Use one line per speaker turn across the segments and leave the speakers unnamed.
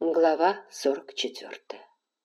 Глава 44.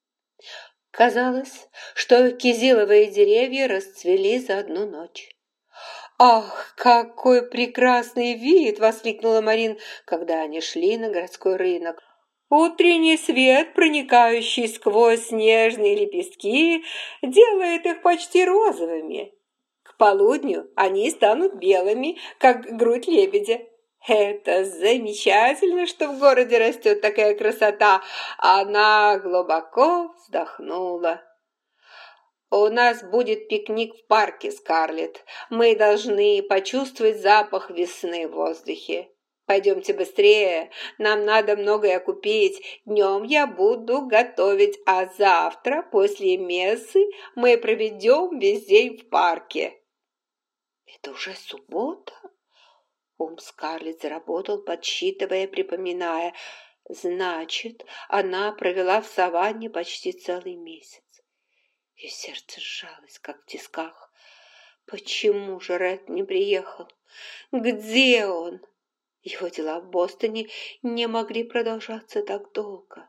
Казалось, что кизиловые деревья расцвели за одну ночь. «Ах, какой прекрасный вид!» — воскликнула Марин, когда они шли на городской рынок. «Утренний свет, проникающий сквозь снежные лепестки, делает их почти розовыми. К полудню они станут белыми, как грудь лебедя. Это замечательно, что в городе растет такая красота!» Она глубоко вздохнула. «У нас будет пикник в парке, Скарлетт. Мы должны почувствовать запах весны в воздухе. Пойдемте быстрее, нам надо многое купить. Днем я буду готовить, а завтра, после мессы, мы проведем весь день в парке». «Это уже суббота?» Ум Скарлетт заработал, подсчитывая, припоминая. Значит, она провела в саванне почти целый месяц. Ее сердце сжалось, как в тисках. Почему же Ред не приехал? Где он? Его дела в Бостоне не могли продолжаться так долго.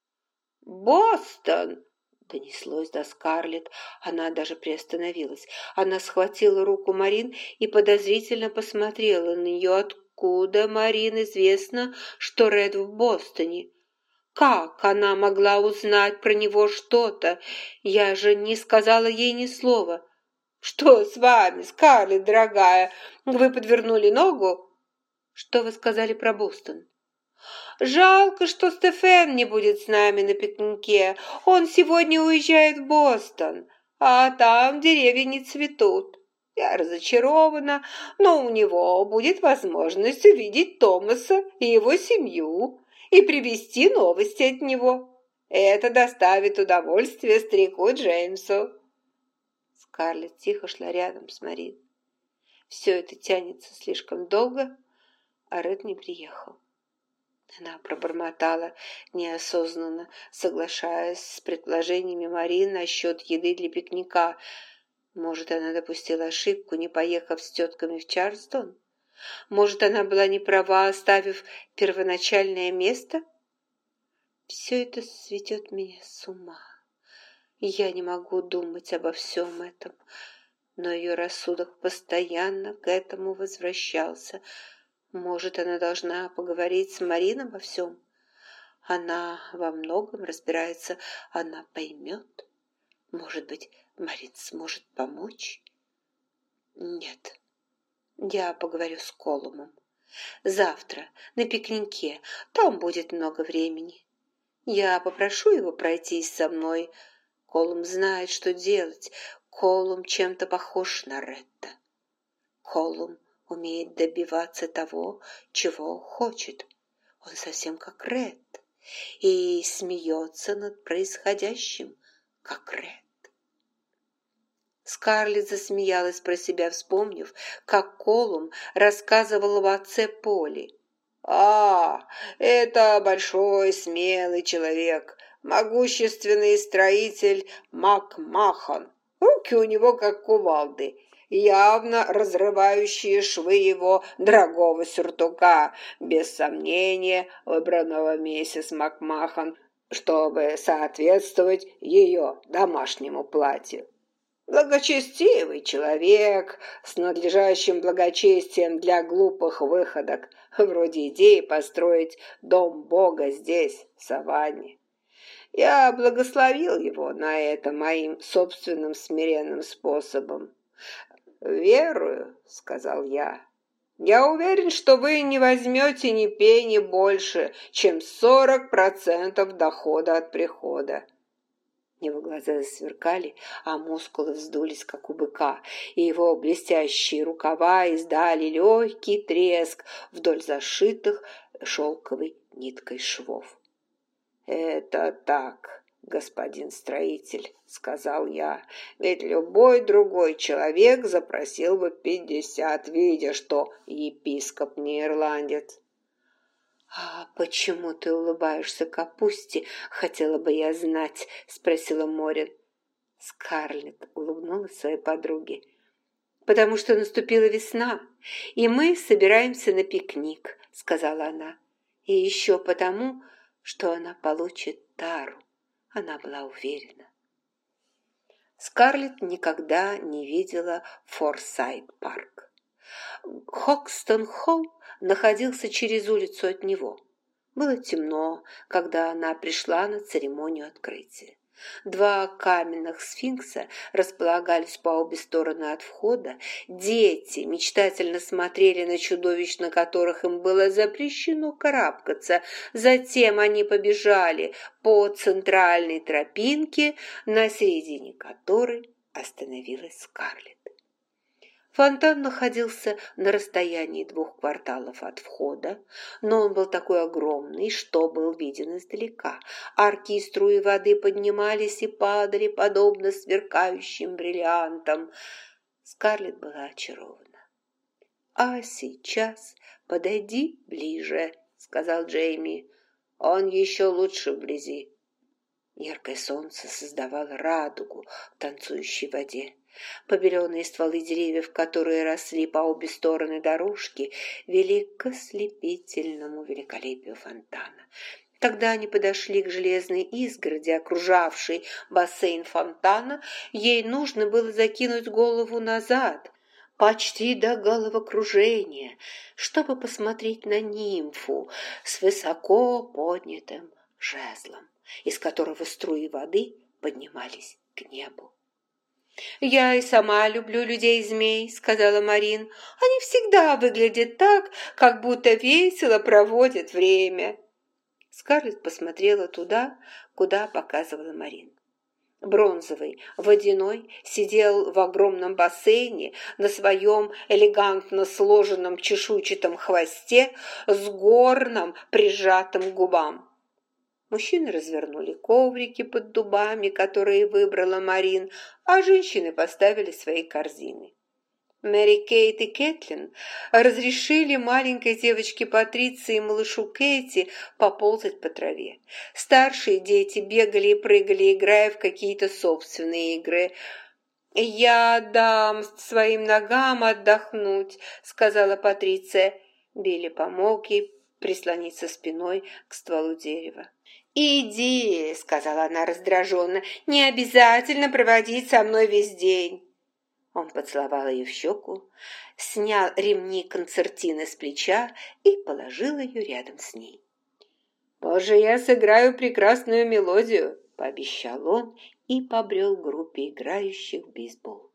«Бостон!» — донеслось до Скарлетт. Она даже приостановилась. Она схватила руку Марин и подозрительно посмотрела на нее. Откуда Марин известно, что Ред в Бостоне? Как она могла узнать про него что-то? Я же не сказала ей ни слова. «Что с вами, Скарлетт, дорогая? Вы подвернули ногу?» «Что вы сказали про Бостон?» «Жалко, что Стефен не будет с нами на пикнике. Он сегодня уезжает в Бостон, а там деревья не цветут. Я разочарована, но у него будет возможность увидеть Томаса и его семью и привезти новости от него. Это доставит удовольствие старику Джеймсу». Скарлетт тихо шла рядом с Марин. Все это тянется слишком долго, а Ред не приехал. Она пробормотала неосознанно, соглашаясь с предположениями Марин насчет еды для пикника. Может, она допустила ошибку, не поехав с тетками в Чарльстон? Может, она была не права, оставив первоначальное место? Все это сведет меня с ума. Я не могу думать обо всем этом, но ее рассудок постоянно к этому возвращался. Может, она должна поговорить с Мариной обо всем? Она во многом разбирается, она поймет. Может быть, Марин сможет помочь? Нет, я поговорю с Колумом. Завтра на пикнике, там будет много времени. Я попрошу его пройтись со мной. Колум знает, что делать. Колум чем-то похож на Ретта. Колум умеет добиваться того, чего хочет. Он совсем как Ред и смеется над происходящим, как Ред. Скарлетт засмеялась про себя, вспомнив, как Колум рассказывал об отце Поли. Это большой, смелый человек, могущественный строитель Макмахан. Руки у него как кувалды, явно разрывающие швы его дорогого сюртука, без сомнения выбранного миссис Макмахан, чтобы соответствовать ее домашнему платью. Благочестивый человек с надлежащим благочестием для глупых выходок, вроде идеи построить дом Бога здесь, в саванне. Я благословил его на это моим собственным смиренным способом. «Верую», — сказал я. «Я уверен, что вы не возьмете ни пени больше, чем 40% дохода от прихода». Его глаза засверкали, а мускулы вздулись, как у быка, и его блестящие рукава издали легкий треск вдоль зашитых шелковой ниткой швов. «Это так, господин строитель», — сказал я, «ведь любой другой человек запросил бы 50, видя, что епископ не ирландец». «А почему ты улыбаешься капусте, хотела бы я знать?» — спросила Морин. Скарлетт улыбнулась своей подруге. «Потому что наступила весна, и мы собираемся на пикник», — сказала она. «И еще потому, что она получит тару. Она была уверена. Скарлетт никогда не видела Форсайт-парк. Хокстон-холл находился через улицу от него. Было темно, когда она пришла на церемонию открытия. Два каменных сфинкса располагались по обе стороны от входа. Дети мечтательно смотрели на чудовищ, на которых им было запрещено карабкаться. Затем они побежали по центральной тропинке, на середине которой остановилась Скарлетт. Фонтан находился на расстоянии 2 кварталов от входа, но он был такой огромный, что был виден издалека. Арки и струи воды поднимались и падали, подобно сверкающим бриллиантам. Скарлетт была очарована. «А сейчас подойди ближе», — сказал Джейми. «Он еще лучше вблизи». Яркое солнце создавало радугу в танцующей воде. Побеленные стволы деревьев, которые росли по обе стороны дорожки, вели к ослепительному великолепию фонтана. Когда они подошли к железной изгороди, окружавшей бассейн фонтана, ей нужно было закинуть голову назад, почти до головокружения, чтобы посмотреть на нимфу с высоко поднятым жезлом, из которого струи воды поднимались к небу. «Я и сама люблю людей-змей», — сказала Марин. «Они всегда выглядят так, как будто весело проводят время». Скарлетт посмотрела туда, куда показывала Марин. Бронзовый водяной сидел в огромном бассейне на своем элегантно сложенном чешуйчатом хвосте с горном прижатым к губам. Мужчины развернули коврики под дубами, которые выбрала Марин, а женщины поставили свои корзины. Мэри Кейт и Кэтлин разрешили маленькой девочке Патриции и малышу Кэти поползать по траве. Старшие дети бегали и прыгали, играя в какие-то собственные игры. «Я дам своим ногам отдохнуть», — сказала Патриция. Билли помог ей прислониться спиной к стволу дерева. «Иди», — сказала она раздраженно, — «не обязательно проводить со мной весь день». Он поцеловал ее в щеку, снял ремни концертины с плеча и положил ее рядом с ней. «Позже я сыграю прекрасную мелодию», — пообещал он и побрел к группе играющих в бейсбол.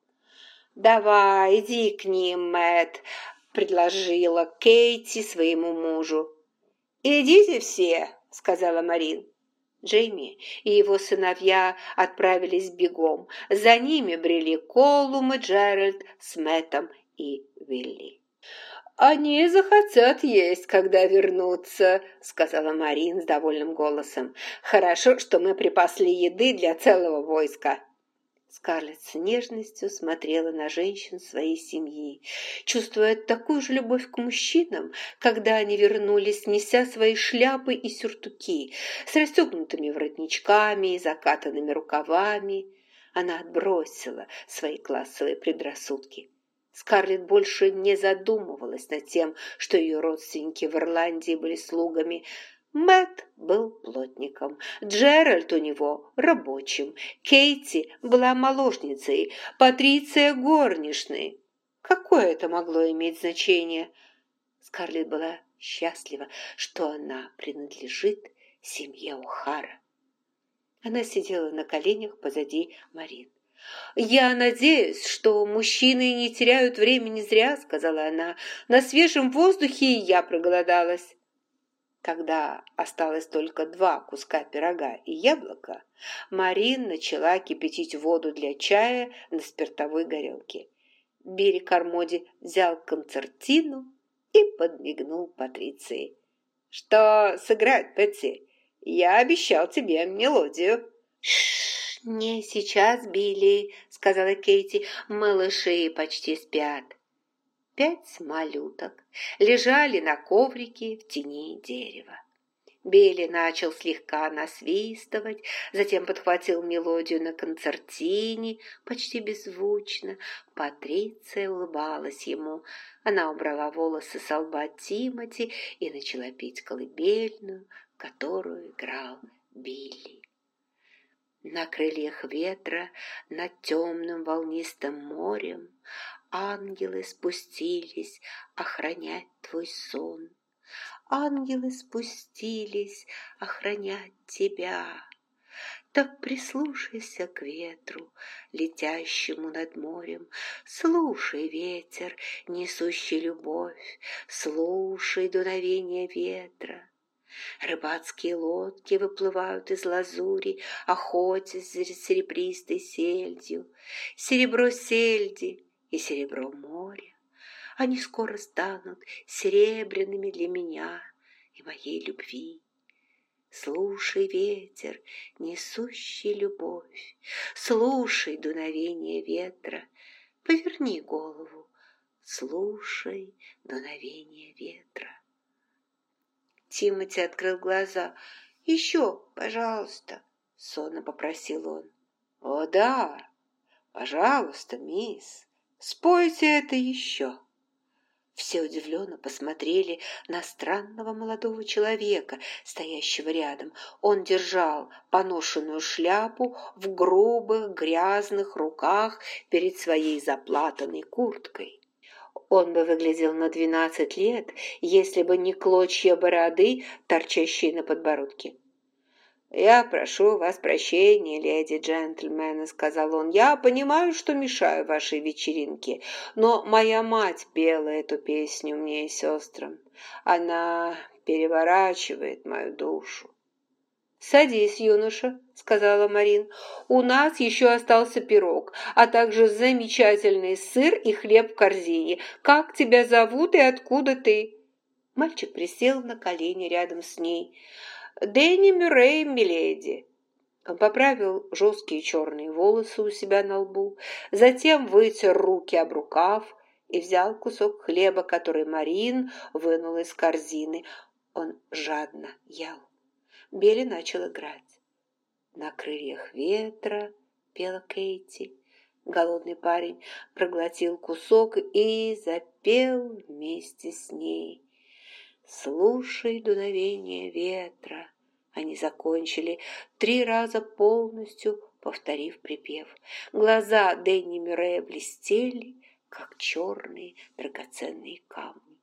«Давай, иди к ним, Мэтт», — предложила Кейти своему мужу. «Идите все», — сказала Марин. Джейми и его сыновья отправились бегом. За ними брели Колум и Джеральд с Мэттом и Вилли. «Они захотят есть, когда вернутся», — сказала Марин с довольным голосом. «Хорошо, что мы припасли еды для целого войска». Скарлетт с нежностью смотрела на женщин своей семьи, чувствуя такую же любовь к мужчинам, когда они вернулись, неся свои шляпы и сюртуки с расстегнутыми воротничками и закатанными рукавами. Она отбросила свои классовые предрассудки. Скарлетт больше не задумывалась над тем, что ее родственники в Ирландии были слугами. Мэтт был плотником, Джеральд у него рабочим, Кейти была молочницей, Патриция горничной. Какое это могло иметь значение? Скарлетт была счастлива, что она принадлежит семье О'Хара. Она сидела на коленях позади Марин. «Я надеюсь, что мужчины не теряют времени зря», — сказала она. «На свежем воздухе я проголодалась». Когда осталось только 2 куска пирога и яблоко, Марин начала кипятить воду для чая на спиртовой горелке. Билли Кармоди взял концертину и подмигнул Патриции. «Что сыграть, Пэтси? Я обещал тебе мелодию». «Шш, не сейчас, Билли», — сказала Кейти. «Малыши почти спят». 5 малюток лежали на коврике в тени дерева. Билли начал слегка насвистывать, затем подхватил мелодию на концертине, почти беззвучно. Патриция улыбалась ему. Она убрала волосы со лба Тимоти и начала петь колыбельную которую играл Билли. На крыльях ветра над темным волнистым морем ангелы спустились охранять твой сон. Ангелы спустились охранять тебя. Так прислушайся к ветру, летящему над морем. Слушай ветер, несущий любовь, слушай дуновение ветра. Рыбацкие лодки выплывают из лазури, охотясь за серебристой сельдью. Серебро сельди и серебро моря. Они скоро станут серебряными для меня и моей любви. Слушай ветер, несущий любовь, слушай дуновение ветра, поверни голову, слушай дуновение ветра. Тимоти открыл глаза. «Еще, пожалуйста», — сонно попросил он. «О, да, пожалуйста, мисс, спойте это еще». Все удивленно посмотрели на странного молодого человека, стоящего рядом. Он держал поношенную шляпу в грубых, грязных руках перед своей заплатанной курткой. Он бы выглядел на 12 лет, если бы не клочья бороды, торчащие на подбородке. «Я прошу вас прощения, леди джентльмены», — сказал он. «Я понимаю, что мешаю вашей вечеринке, но моя мать пела эту песню мне и сестрам. Она переворачивает мою душу». «Садись, юноша», — сказала Марин. «У нас еще остался пирог, а также замечательный сыр и хлеб в корзине. Как тебя зовут и откуда ты?» Мальчик присел на колени рядом с ней. «Дэнни Мюррей, миледи». Он поправил жесткие черные волосы у себя на лбу, затем вытер руки об рукав и взял кусок хлеба, который Марин вынула из корзины. Он жадно ел. Билли начал играть. «На крыльях ветра» пела Кейти. Голодный парень проглотил кусок и запел вместе с ней. «Слушай дуновение ветра». Они закончили 3 раза полностью, повторив припев. Глаза Дэнни Мюррея блестели, как черные драгоценные камни.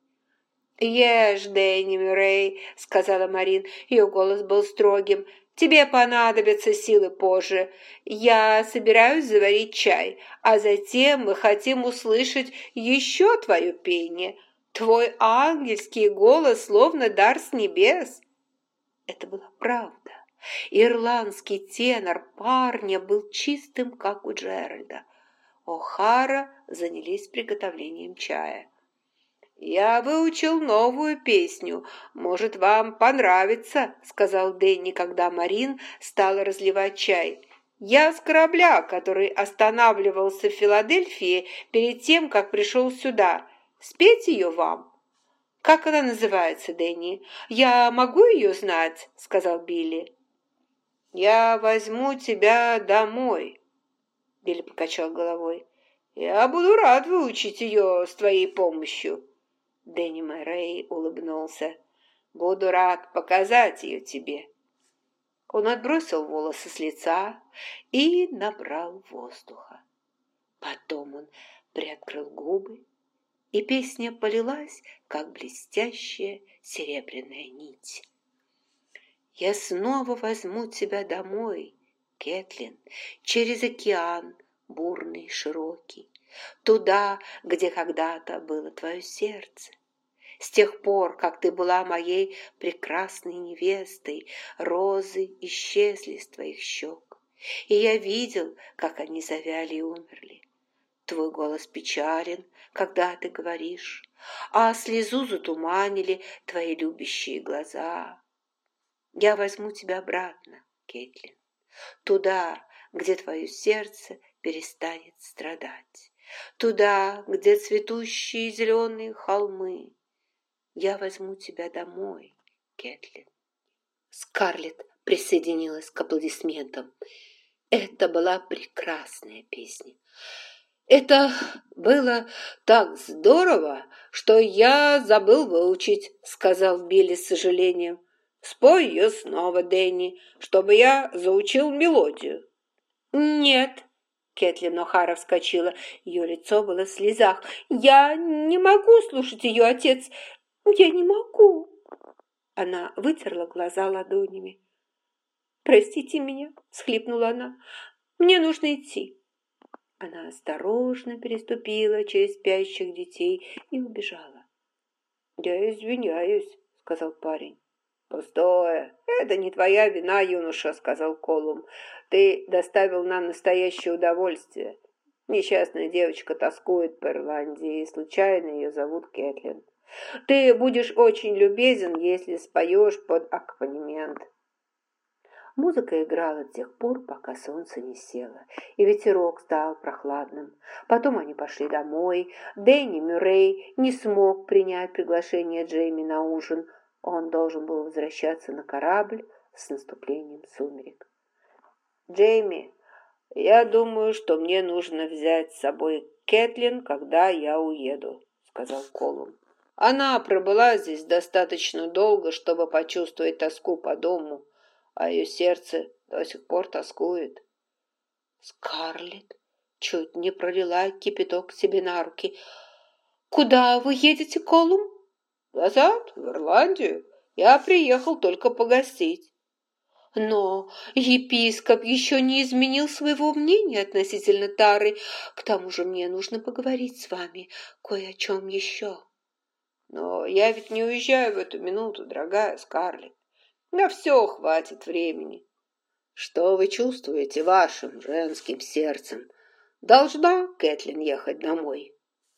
«Ешь, Дэнни Мюррей», — сказала Марин. Ее голос был строгим. «Тебе понадобятся силы позже. Я собираюсь заварить чай, а затем мы хотим услышать еще твое пение. Твой ангельский голос словно дар с небес». Это была правда. Ирландский тенор парня был чистым, как у Джеральда. О'Хара занялись приготовлением чая. «Я выучил новую песню. Может, вам понравится», — сказал Дэнни, когда Марин стала разливать чай. «Я с корабля, который останавливался в Филадельфии перед тем, как пришел сюда. Спеть ее вам?» «Как она называется, Дэнни? Я могу ее знать?» — сказал Билли. «Я возьму тебя домой», — Билли покачал головой. «Я буду рад выучить ее с твоей помощью». Дэнни Мюррей улыбнулся. «Буду рад показать ее тебе». Он отбросил волосы с лица и набрал воздуха. Потом он приоткрыл губы, и песня полилась, как блестящая серебряная нить. «Я снова возьму тебя домой, Кэтлин, через океан, бурный и широкий, туда, где когда-то было твое сердце. С тех пор, как ты была моей прекрасной невестой, розы исчезли с твоих щек, и я видел, как они завяли и умерли. Твой голос печален, когда ты говоришь, а слезу затуманили твои любящие глаза. Я возьму тебя обратно, Кэтлин, туда, где твое сердце перестанет страдать, туда, где цветущие зеленые холмы. Я возьму тебя домой, Кэтлин». Скарлетт присоединилась к аплодисментам. Это была прекрасная песня. «Это было так здорово, что я забыл выучить», — сказал Билли с сожалением. Спой ее снова, Дэнни, чтобы я заучил мелодию. Нет. Кэтлин О'Хара вскочила. Ее лицо было в слезах. «Я не могу слушать ее, отец! Я не могу!» Она вытерла глаза ладонями. «Простите меня!» – всхлипнула она. «Мне нужно идти!» Она осторожно переступила через спящих детей и убежала. «Я извиняюсь», – сказал парень. «Пустое. Это не твоя вина, юноша», – сказал Колум. «Ты доставил нам настоящее удовольствие. Несчастная девочка тоскует по Ирландии, и случайно ее зовут Кэтлин. Ты будешь очень любезен, если споешь под аккомпанемент». Музыка играла до тех пор, пока солнце не село, и ветерок стал прохладным. Потом они пошли домой. Дэнни Мюррей не смог принять приглашение Джейми на ужин. Он должен был возвращаться на корабль с наступлением сумерек. «Джейми, я думаю, что мне нужно взять с собой Кэтлин, когда я уеду», — сказал Колум. «Она пробыла здесь достаточно долго, чтобы почувствовать тоску по дому, а ее сердце до сих пор тоскует». Скарлетт чуть не пролила кипяток себе на руки. «Куда вы едете, Колум?» «Назад, в Ирландию. Я приехал только погостить». «Но епископ еще не изменил своего мнения относительно Тары. К тому же мне нужно поговорить с вами кое о чем еще». «Но я ведь не уезжаю в эту минуту, дорогая Скарлетт. На все хватит времени». «Что вы чувствуете вашим женским сердцем? Должна Кэтлин ехать домой?»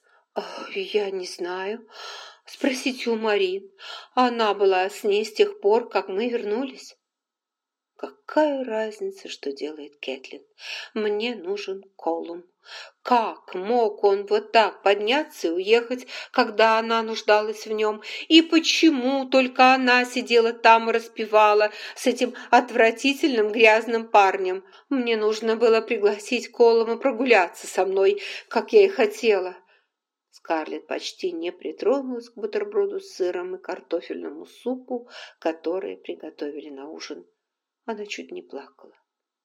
«Я не знаю. Спросите у Марин. Она была с ней с тех пор, как мы вернулись». «Какая разница, что делает Кэтлин? Мне нужен Колум. Как мог он вот так подняться и уехать, когда она нуждалась в нем? И почему только она сидела там и распевала с этим отвратительным грязным парнем? Мне нужно было пригласить Колума прогуляться со мной, как я и хотела». Скарлетт почти не притронулась к бутерброду с сыром и картофельному супу, которые приготовили на ужин. Она чуть не плакала.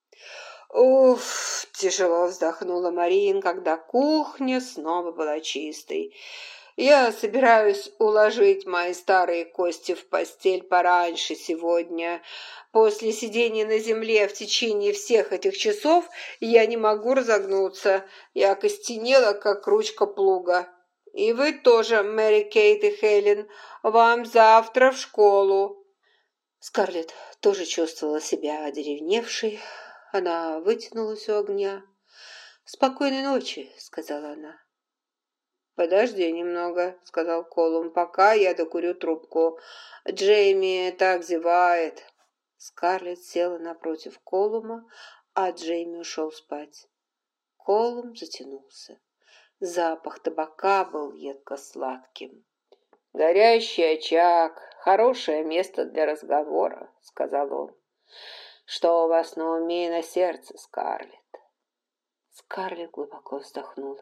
«Уф!» – тяжело вздохнула Марин, когда кухня снова была чистой. «Я собираюсь уложить мои старые кости в постель пораньше сегодня. После сидения на земле в течение всех этих часов я не могу разогнуться. Я окостенела, как ручка плуга. И вы тоже, Мэри Кейт и Хелен, вам завтра в школу». Скарлетт тоже чувствовала себя одеревневшей. Она вытянулась у огня. «Спокойной ночи», — сказала она. «Подожди немного», — сказал Колум, — «пока я докурю трубку. Джейми так зевает». Скарлетт села напротив Колума, а Джейми ушел спать. Колум затянулся. Запах табака был едко-сладким. «Горящий очаг — хорошее место для разговора», — сказал он. «Что у вас на уме и на сердце, Скарлетт?» Скарлетт глубоко вздохнула.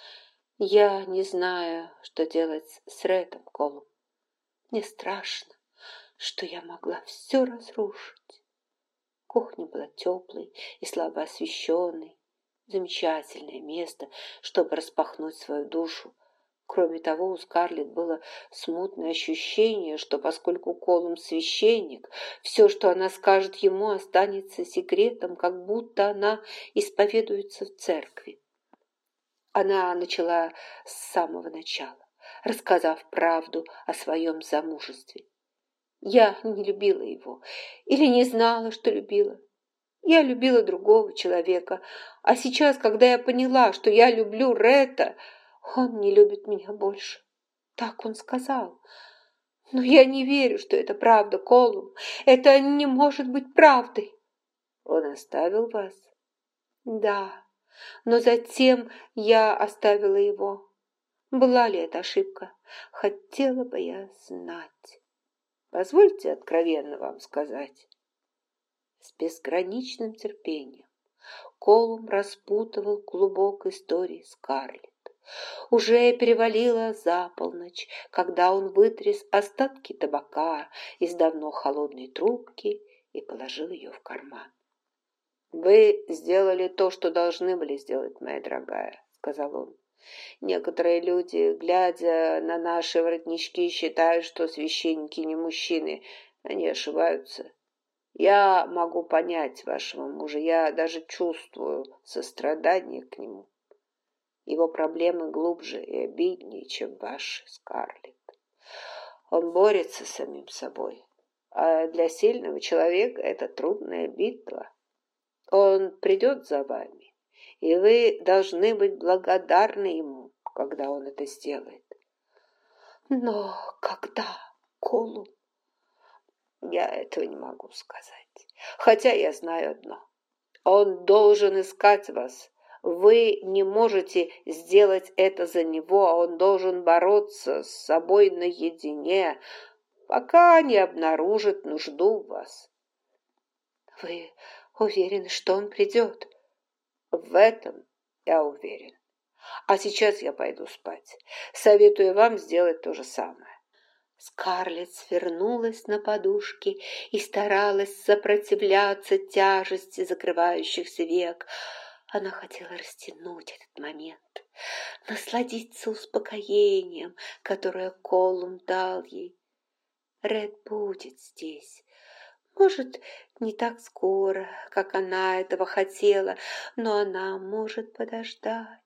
«Я не знаю, что делать с Рэтом, Колум. Мне страшно, что я могла все разрушить». Кухня была теплой и слабо освещенной. Замечательное место, чтобы распахнуть свою душу. Кроме того, у Скарлетт было смутное ощущение, что поскольку Колум священник, все, что она скажет ему, останется секретом, как будто она исповедуется в церкви. Она начала с самого начала, рассказав правду о своем замужестве. Я не любила его или не знала, что любила. Я любила другого человека, а сейчас, когда я поняла, что я люблю Ретта, он не любит меня больше. Так он сказал. Но я не верю, что это правда, Колум. Это не может быть правдой. Он оставил вас? Да, но затем я оставила его. Была ли это ошибка? Хотела бы я знать. Позвольте откровенно вам сказать. С безграничным терпением Колум распутывал клубок истории Скарлетт. Уже перевалило за полночь, когда он вытряс остатки табака из давно холодной трубки и положил ее в карман. «Вы сделали то, что должны были сделать, моя дорогая», — сказал он. «Некоторые люди, глядя на наши воротнички, считают, что священники не мужчины. Они ошибаются. Я могу понять вашего мужа, я даже чувствую сострадание к нему. Его проблемы глубже и обиднее, чем ваши, Скарлетт. Он борется с самим собой, а для сильного человека это трудная битва. Он придет за вами, и вы должны быть благодарны ему, когда он это сделает. Но когда, Колум? Я этого не могу сказать, хотя я знаю одно. Он должен искать вас. Вы не можете сделать это за него, а он должен бороться с собой наедине, пока не обнаружит нужду в вас. Вы уверены, что он придет? В этом я уверен. А сейчас я пойду спать. Советую вам сделать то же самое. Скарлетт свернулась на подушке и старалась сопротивляться тяжести закрывающихся век. Она хотела растянуть этот момент, насладиться успокоением, которое Колум дал ей. Ред будет здесь. Может, не так скоро, как она этого хотела, но она может подождать.